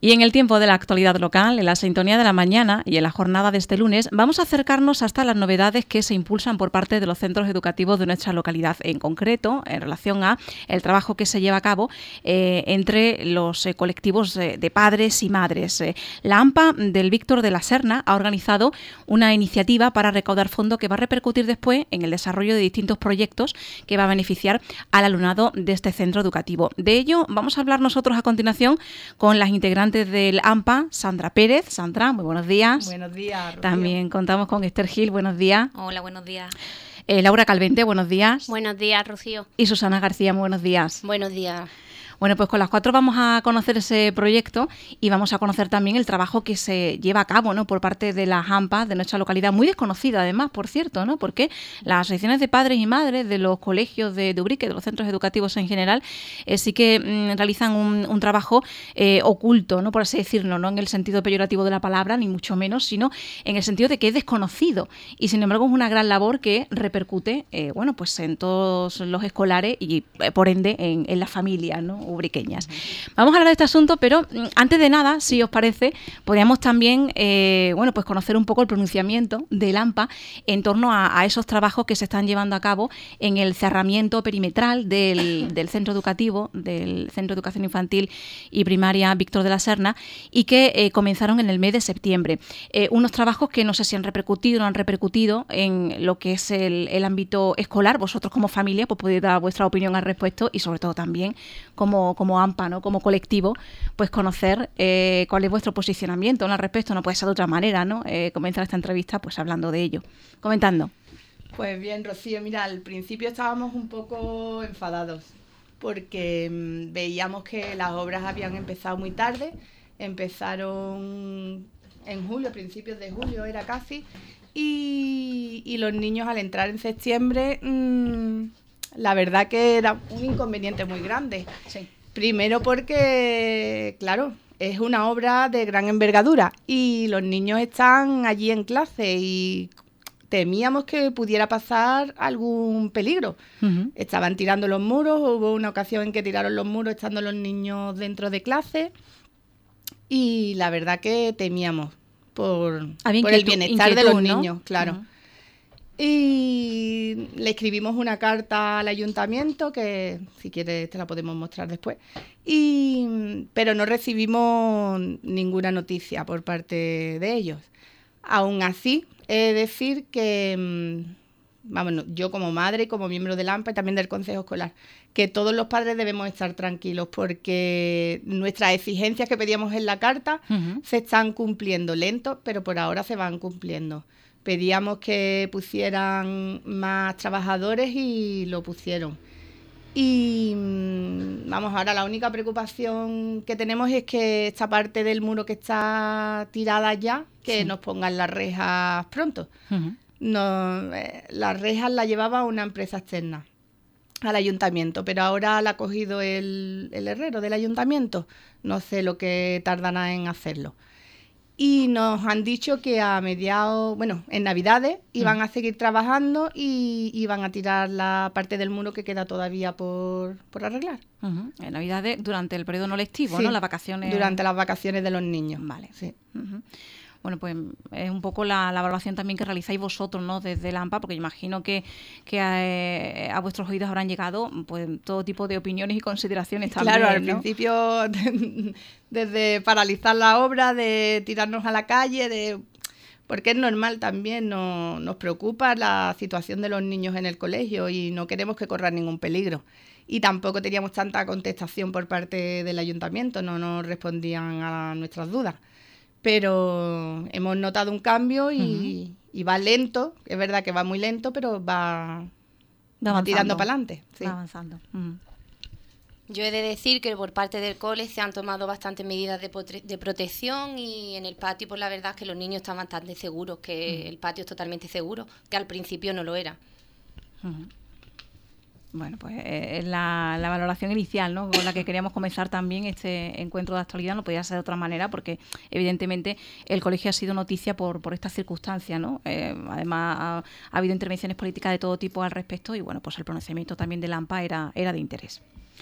Y en el tiempo de la actualidad local, en la sintonía de la mañana y en la jornada de este lunes, vamos a acercarnos hasta las novedades que se impulsan por parte de los centros educativos de nuestra localidad, en concreto en relación a el trabajo que se lleva a cabo entre los colectivos de padres y madres. La AMPA del Víctor de la Serna ha organizado una iniciativa para recaudar fondos que va a repercutir después en el desarrollo de distintos proyectos que va a beneficiar al alumnado de este centro educativo. De ello vamos a hablar nosotros a continuación con las integrantes del AMPA, Sandra Pérez. Sandra, muy buenos días. Buenos días, Rocío. También contamos con Esther Gil, buenos días. Hola, buenos días. Laura Calvente, buenos días. Buenos días, Rocío. Y Susana García, muy buenos días. Buenos días. Bueno, pues con las cuatro vamos a conocer ese proyecto y vamos a conocer también el trabajo que se lleva a cabo, ¿no?, por parte de las AMPA de nuestra localidad, muy desconocida además, por cierto, ¿no?, porque las asociaciones de padres y madres de los colegios de Ubrique, de los centros educativos en general, sí que realizan un trabajo oculto, ¿no?, por así decirlo, no en el sentido peyorativo de la palabra, ni mucho menos, sino en el sentido de que es desconocido y sin embargo es una gran labor que repercute, bueno, pues en todos los escolares y por ende en las familias, ¿no?, ubriqueñas. Vamos a hablar de este asunto, pero antes de nada, si os parece, podríamos también bueno, pues conocer un poco el pronunciamiento del AMPA en torno a esos trabajos que se están llevando a cabo en el cerramiento perimetral del centro educativo, del Centro de Educación Infantil y Primaria Víctor de la Serna, y que comenzaron en el mes de septiembre. Unos trabajos que no sé si han repercutido o no han repercutido en lo que es el ámbito escolar. Vosotros como familia pues podéis dar vuestra opinión al respecto y sobre todo también como AMPA, ¿no?, como colectivo, pues conocer cuál es vuestro posicionamiento, ¿no?, al respecto. No puede ser de otra manera, ¿no?, comenzar esta entrevista pues hablando de ello. Comentando. Pues bien, Rocío, mira, al principio estábamos un poco enfadados porque veíamos que las obras habían empezado muy tarde, empezaron en julio, principios de julio era casi, y los niños al entrar en septiembre, la verdad que era un inconveniente muy grande. Sí. Primero porque, claro, es una obra de gran envergadura y los niños están allí en clase y temíamos que pudiera pasar algún peligro. Uh-huh. Estaban tirando los muros, hubo una ocasión en que tiraron los muros estando los niños dentro de clase y la verdad que temíamos por el bienestar de los niños, claro. Uh-huh. Y le escribimos una carta al ayuntamiento, que si quieres te la podemos mostrar después, pero no recibimos ninguna noticia por parte de ellos. Aún así, he de decir que, vamos, yo como madre y como miembro del AMPA y también del Consejo Escolar, que todos los padres debemos estar tranquilos porque nuestras exigencias que pedíamos en la carta uh-huh. se están cumpliendo lentos, pero por ahora se van cumpliendo. Pedíamos que pusieran más trabajadores y lo pusieron. Y vamos, ahora la única preocupación que tenemos es que esta parte del muro que está tirada ya, que sí. Nos pongan las rejas pronto. Uh-huh. Las rejas las llevaba una empresa externa al ayuntamiento, pero ahora la ha cogido el herrero del ayuntamiento. No sé lo que tardará en hacerlo. Y nos han dicho que a mediados, bueno, en Navidades iban a seguir trabajando y iban a tirar la parte del muro que queda todavía por arreglar. Uh-huh. En Navidades durante el periodo no lectivo, sí, ¿no? Las vacaciones. Durante las vacaciones de los niños. Vale. Sí. Uh-huh. Bueno, pues es un poco la valoración también que realizáis vosotros, ¿no?, desde la AMPA, porque imagino que a vuestros oídos habrán llegado pues todo tipo de opiniones y consideraciones también. Claro, al ¿no? principio desde paralizar la obra, de tirarnos a la calle, porque es normal también, nos preocupa la situación de los niños en el colegio y no queremos que corran ningún peligro. Y tampoco teníamos tanta contestación por parte del ayuntamiento, no nos respondían a nuestras dudas. Pero hemos notado un cambio y va lento, es verdad que va muy lento, pero va tirando para adelante. Sí. Va avanzando. Uh-huh. Yo he de decir que por parte del cole se han tomado bastantes medidas de protección y en el patio, pues la verdad es que los niños estaban tan seguros, que el patio es totalmente seguro, que al principio no lo era. Uh-huh. Bueno, pues es la valoración inicial, ¿no?, con la que queríamos comenzar también este encuentro de actualidad. No podía ser de otra manera porque evidentemente el colegio ha sido noticia por estas circunstancias, ¿no? Además ha habido intervenciones políticas de todo tipo al respecto y bueno, pues el pronunciamiento también de la AMPA era de interés.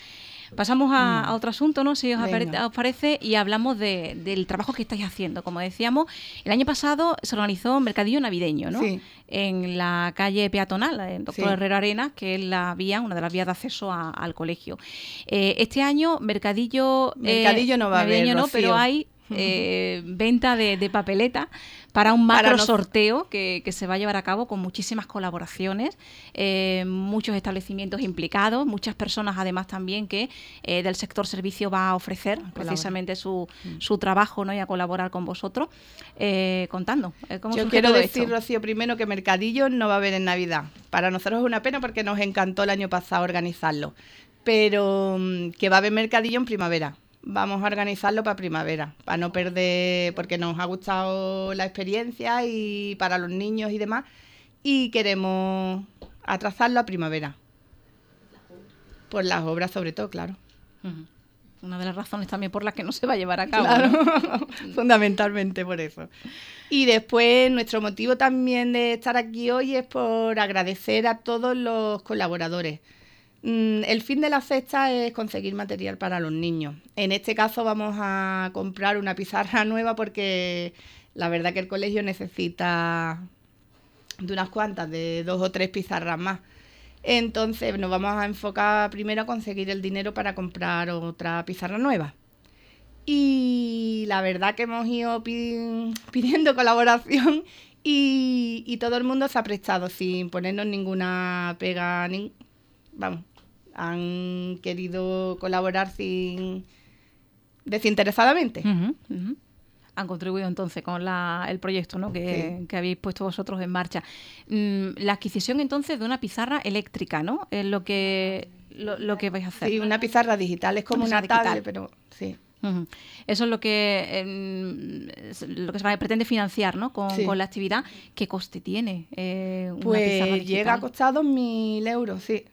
Pasamos a otro asunto, ¿no? Si os Venga. parece, y hablamos del trabajo que estáis haciendo. Como decíamos, el año pasado se organizó un mercadillo navideño, ¿no? Sí. En la calle peatonal, en Doctor Sí. Herrera Arenas, que es una de las vías de acceso al colegio. Este año, mercadillo Mercadillo no va a haber, navideño no, Rocío. pero hay venta de papeleta para un macro sorteo que se va a llevar a cabo con muchísimas colaboraciones, muchos establecimientos implicados, muchas personas además también que del sector servicio va a ofrecer precisamente su trabajo, ¿no? Y a colaborar con vosotros, contando cómo Yo surge quiero todo decir, esto. Rocío, primero que mercadillo no va a haber en Navidad. Para nosotros es una pena porque nos encantó el año pasado organizarlo, pero que va a haber mercadillo en primavera. Vamos a organizarlo para primavera, para no perder, porque nos ha gustado la experiencia y para los niños y demás, y queremos atrasarlo a primavera. Por las obras sobre todo, claro. Ujú. Una de las razones también por las que no se va a llevar a cabo, Claro, ¿no? fundamentalmente por eso. Y después nuestro motivo también de estar aquí hoy es por agradecer a todos los colaboradores. El fin de la cesta es conseguir material para los niños. En este caso vamos a comprar una pizarra nueva porque la verdad que el colegio necesita de unas cuantas, de 2 o 3 pizarras más. Entonces nos vamos a enfocar primero a conseguir el dinero para comprar otra pizarra nueva. Y la verdad que hemos ido pidiendo colaboración y todo el mundo se ha prestado sin ponernos ninguna pega. Vamos, han querido colaborar desinteresadamente. Ujú, ujú. Han contribuido entonces con el proyecto, ¿no? que habéis puesto vosotros en marcha. La adquisición entonces de una pizarra eléctrica, ¿no? Es lo que vais a hacer. Sí, una pizarra digital, es como Una una pizarra tablet, digital. pero sí. Ujú. Eso es lo que se pretende financiar, ¿no? Sí. Con la actividad. ¿Qué coste tiene una pizarra Pues digital? llega a costar 2.000 euros, sí.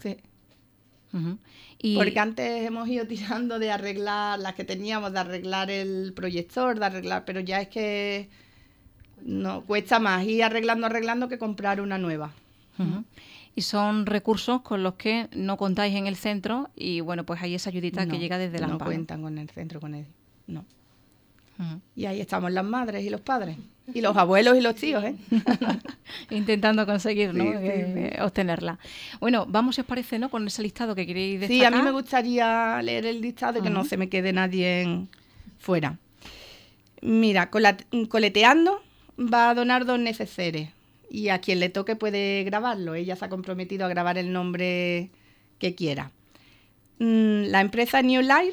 Ujú. Y Porque antes hemos ido tirando de arreglar las que teníamos, de arreglar el proyector, pero ya es que no cuesta más ir arreglando que comprar una nueva. Ujú. Y son recursos con los que no contáis en el centro y bueno, pues hay esa ayudita que llega desde la No AMPA, ¿no? cuentan con el centro, con él. No. Ujú. Y ahí estamos las madres y los padres. Y los abuelos y los tíos, ¿eh? Intentando conseguir, ¿no? Sí, sí. Obtenerla. Bueno, vamos, si os parece, ¿no? Con ese listado que queréis destacar. Sí, a mí me gustaría leer el listado y que no Ujú. se me quede nadie fuera. Mira, Coleteando va a donar 2 neceseres y a quien le toque puede grabarlo. Ella se ha comprometido a grabar el nombre que quiera. La empresa New Life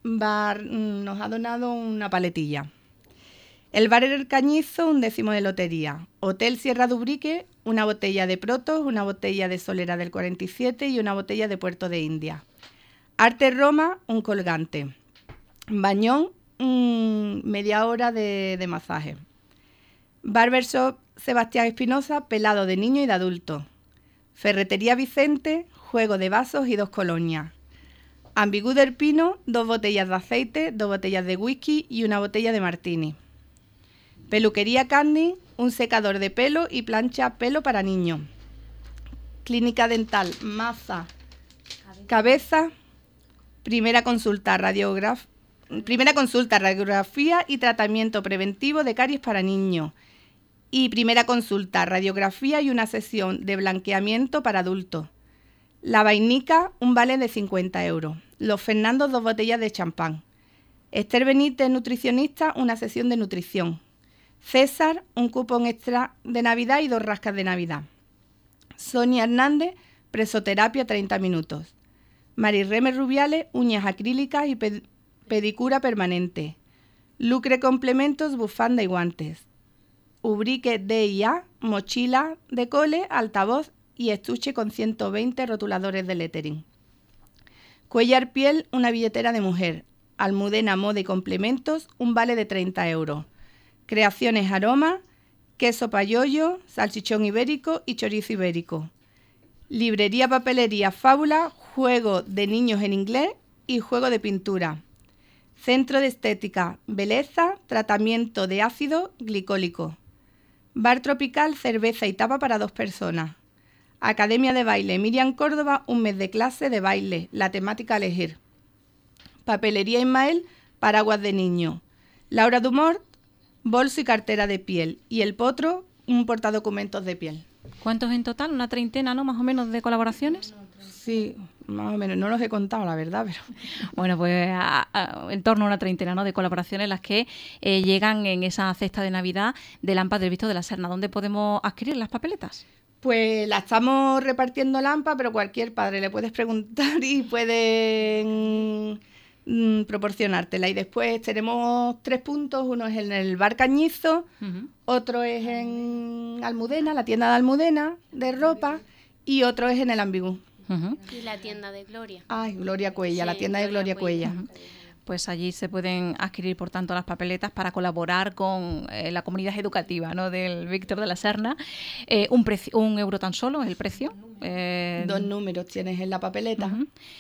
nos ha donado una paletilla. El bar El Cañizo, 1 décimo de lotería. Hotel Sierra Dubrique, una botella de Protos, una botella de Solera del 47 y una botella de Puerto de India. Arte Roma, un colgante. Bañón, media hora de masaje. Barbershop Sebastián Espinosa, pelado de niño y de adulto. Ferretería Vicente, juego de vasos y 2 colonias. Ambigú del Pino, 2 botellas de aceite, 2 botellas de whisky y una botella de martini. Peluquería Candy, un secador de pelo y plancha pelo para niños. Clínica Dental Maza Cabeza, primera consulta radiografía y tratamiento preventivo de caries para niños. Y primera consulta, radiografía y una sesión de blanqueamiento para adultos. La Vainica, un vale de 50 euros. Los Fernandos, 2 botellas de champán. Esther Benítez, nutricionista, una sesión de nutrición. César, un cupón extra de Navidad y 2 rascas de Navidad. Sonia Hernández, presoterapia 30 minutos. Marirreme Rubiales, uñas acrílicas y pedicura permanente. Lucre Complementos, bufanda y guantes. Ubrique D&A, mochila de cole, altavoz y estuche con 120 rotuladores de lettering. Cuellar Piel, una billetera de mujer. Almudena Moda y Complementos, un vale de 30 euros. Creaciones Aroma, queso payollo, salchichón ibérico y chorizo ibérico. Librería Papelería Fábula, juego de niños en inglés y juego de pintura. Centro de Estética Belleza, tratamiento de ácido glicólico. Bar Tropical, cerveza y tapa para 2 personas. Academia de Baile Miriam Córdoba, un mes de clase de baile, la temática a elegir. Papelería Ismael, paraguas de niño. Laura Dumort, bolso y cartera de piel. Y El Potro, un portadocumentos de piel. ¿Cuántos en total? ¿Una treintena, no? Más o menos de colaboraciones. Sí, más o menos. No los he contado, la verdad, pero... Bueno, pues en torno a una treintena, ¿no?, de colaboraciones las que llegan en esa cesta de Navidad del AMPA del Víctor de la Serna. ¿Dónde podemos adquirir las papeletas? Pues la estamos repartiendo la AMPA, pero cualquier padre le puedes preguntar y pueden proporcionártela. Y después tenemos 3 puntos. Uno es en el Bar Cañizo, otro es en Almudena, la tienda de Almudena de ropa, y otro es en el Ambigú. Y la tienda de Gloria. Ay, Gloria Cuella, la tienda de Gloria Cuella. Pues allí se pueden adquirir, por tanto, las papeletas para colaborar con la comunidad educativa, ¿no?, del Víctor de la Serna. Un euro tan solo es el precio. 2 números tienes en la papeleta.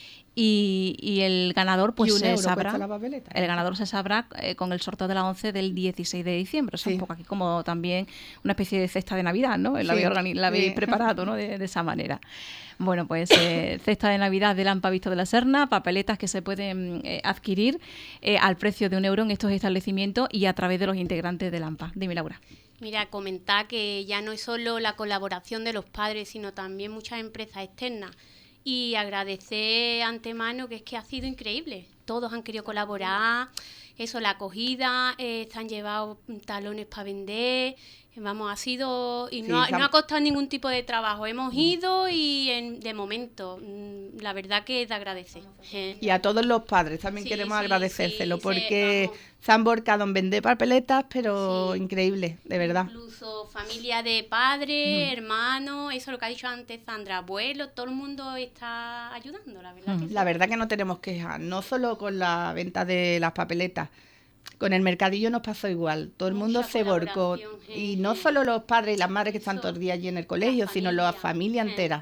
Y el ganador pues se sabrá, el ganador se sabrá con el sorteo de la 11 del 16 de diciembre. Es un poco aquí como también una especie de cesta de Navidad, ¿no? La habéis preparado, ¿no?, de esa manera. Bueno, pues cesta de Navidad del AMPA Víctor de la Serna, papeletas que se pueden adquirir al precio de 1 euro en estos establecimientos y a través de los integrantes del AMPA. Dime, Laura. Mira, comentar que ya no es solo la colaboración de los padres, sino también muchas empresas externas. Y agradecer antemano que es que ha sido increíble. Todos han querido colaborar, eso, la acogida, se han llevado talones para vender, vamos, ha sido... Y no ha costado ningún tipo de trabajo. Hemos ido y de momento, la verdad que es de agradecer. Y a todos los padres también queremos agradecérselo, porque se han volcado en vender papeletas, pero increíble, de verdad. Incluso familia de padres, hermanos, eso lo que ha dicho antes Sandra, abuelos, todo el mundo está ayudando, la verdad. La verdad que no tenemos quejas, no solo con la venta de las papeletas. Con el mercadillo nos pasó igual, todo el mundo se volcó, y no solo los padres y las madres que están todo el día allí en el colegio, sino la familia entera.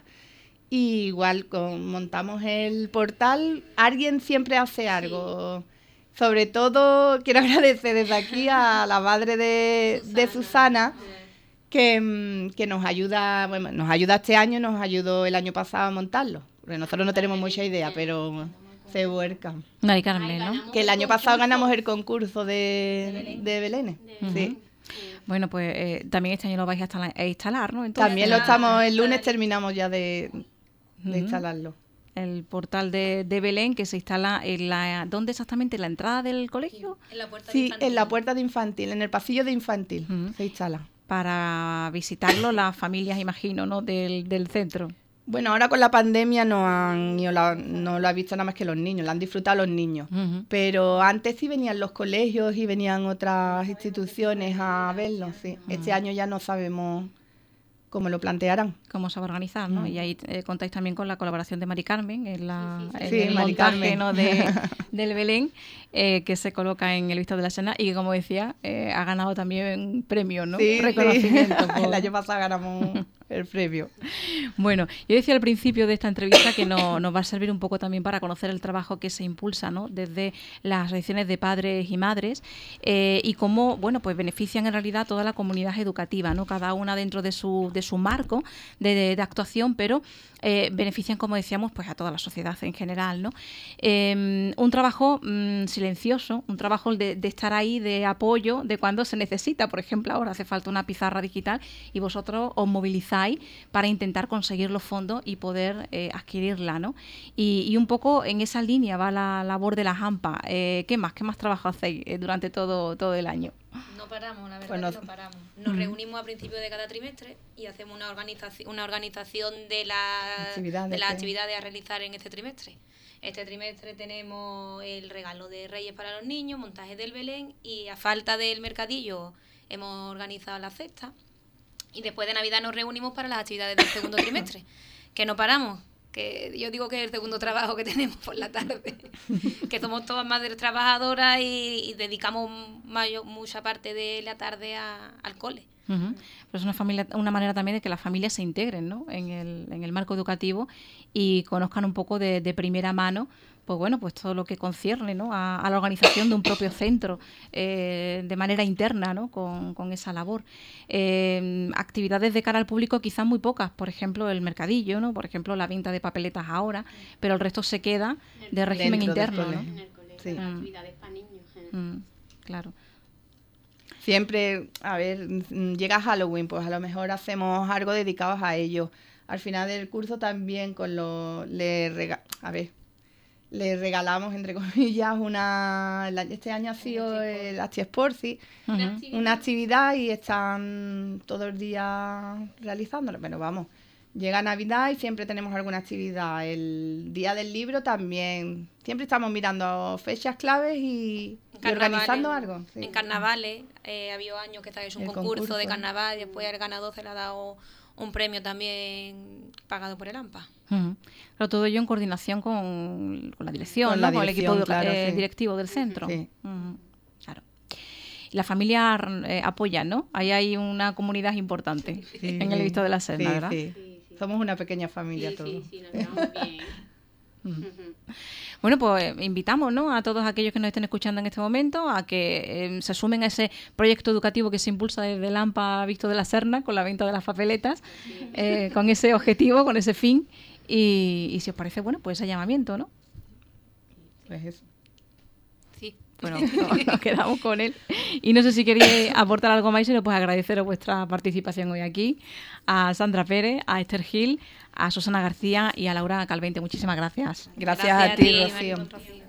Y igual montamos el portal, alguien siempre hace algo. Sobre todo quiero agradecer desde aquí a la madre de Susana, que nos ayuda, bueno, nos ayuda este año, nos ayudó el año pasado a montarlo. Porque nosotros no tenemos mucha idea, pero se vuelcan. Mari Carmen, ¿no? Que el año pasado ganamos el concurso de Belén. Sí. Bueno, pues también este año lo vais a instalar, ¿no? Entonces, también lo estamos, el lunes terminamos ya de instalarlo. El portal de Belén, que se instala ¿dónde exactamente? ¿En la entrada del colegio? En la puerta de infantil. En la puerta de infantil, en el pasillo de infantil se instala. Para visitarlo las familias, imagino, ¿no?, del centro. Bueno, ahora con la pandemia no lo ha visto nada más que los niños, lo han disfrutado los niños. Pero antes sí venían los colegios y venían otras instituciones a verlo, sí. Este año ya no sabemos cómo lo plantearán. Cómo se va a organizar, ¿no? Y ahí contáis también con la colaboración de Mari Carmen en el Mari montaje, Carmen, ¿no?, del Belén, que se coloca en el Víctor de la Serna y que, como decía, ha ganado también premio, ¿no? Sí, reconocimiento. Sí. El año pasado ganamos el premio. Bueno, yo decía al principio de esta entrevista que nos va a servir un poco también para conocer el trabajo que se impulsa, ¿no?, desde las asociaciones de padres y madres y cómo, bueno, pues benefician en realidad a toda la comunidad educativa, ¿no?, cada una dentro de su marco de actuación, pero benefician, como decíamos, pues a toda la sociedad en general, ¿no? Un trabajo silencioso, un trabajo de estar ahí, de apoyo, de cuando se necesita. Por ejemplo, ahora hace falta una pizarra digital y vosotros os movilizáis para intentar conseguir los fondos y poder adquirirla, ¿no? Y un poco en esa línea va la labor de la AMPA. ¿Qué más trabajo hacéis durante todo el año? No paramos, la verdad, que no paramos. Nos reunimos a principio de cada trimestre y hacemos una organización de las actividades a realizar en este trimestre. Este trimestre tenemos el regalo de Reyes para los niños, montaje del Belén, y a falta del mercadillo hemos organizado la cesta. Y después de Navidad nos reunimos para las actividades del segundo trimestre, que no paramos. Que yo digo que es el segundo trabajo que tenemos por la tarde, que somos todas madres trabajadoras y dedicamos mucha parte de la tarde al cole. Pero es una manera también de que las familias se integren, ¿no?, en el marco educativo y conozcan un poco de primera mano, pues bueno, pues todo lo que concierne, ¿no?, a la organización de un propio centro de manera interna, ¿no?, con esa labor. Actividades de cara al público quizás muy pocas, por ejemplo el mercadillo, ¿no?, por ejemplo la venta de papeletas ahora, pero el resto se queda de régimen interno, ¿no? Sí. actividades para niños. Claro. Siempre, a ver, llega Halloween, pues a lo mejor hacemos algo dedicados a ellos. Al final del curso también le regalamos, entre comillas, este año ha sido el Astisporci, una actividad y están todo el día realizándolo. Pero vamos, llega Navidad y siempre tenemos alguna actividad. El día del libro también, siempre estamos mirando fechas claves y organizando algo. Sí. En carnavales, ha habido años que está hecho un concurso de carnaval y después al ganador se le ha dado un premio también pagado por el AMPA. Pero todo ello en coordinación con la dirección, con, ¿no? con el equipo sí. directivo del centro. Sí. Claro. La familia apoya, ¿no? Ahí hay una comunidad importante en el Visto de la Serna, ¿verdad? Sí. Somos una pequeña familia todos. Sí, nos llevamos bien. Bueno, pues invitamos, ¿no?, a todos aquellos que nos estén escuchando en este momento a que se sumen a ese proyecto educativo que se impulsa desde el AMPA Visto de la Serna con la venta de las papeletas, con ese objetivo, con ese fin. Y si os parece, bueno, pues ese llamamiento, ¿no? Pues eso. Sí. Bueno, nos quedamos con él. Y no sé si queréis aportar algo más, sino pues agradeceros vuestra participación hoy aquí, a Sandra Pérez, a Esther Gil, a Susana García y a Laura Calvente. Muchísimas gracias. Gracias a ti, Rocío. Rocío.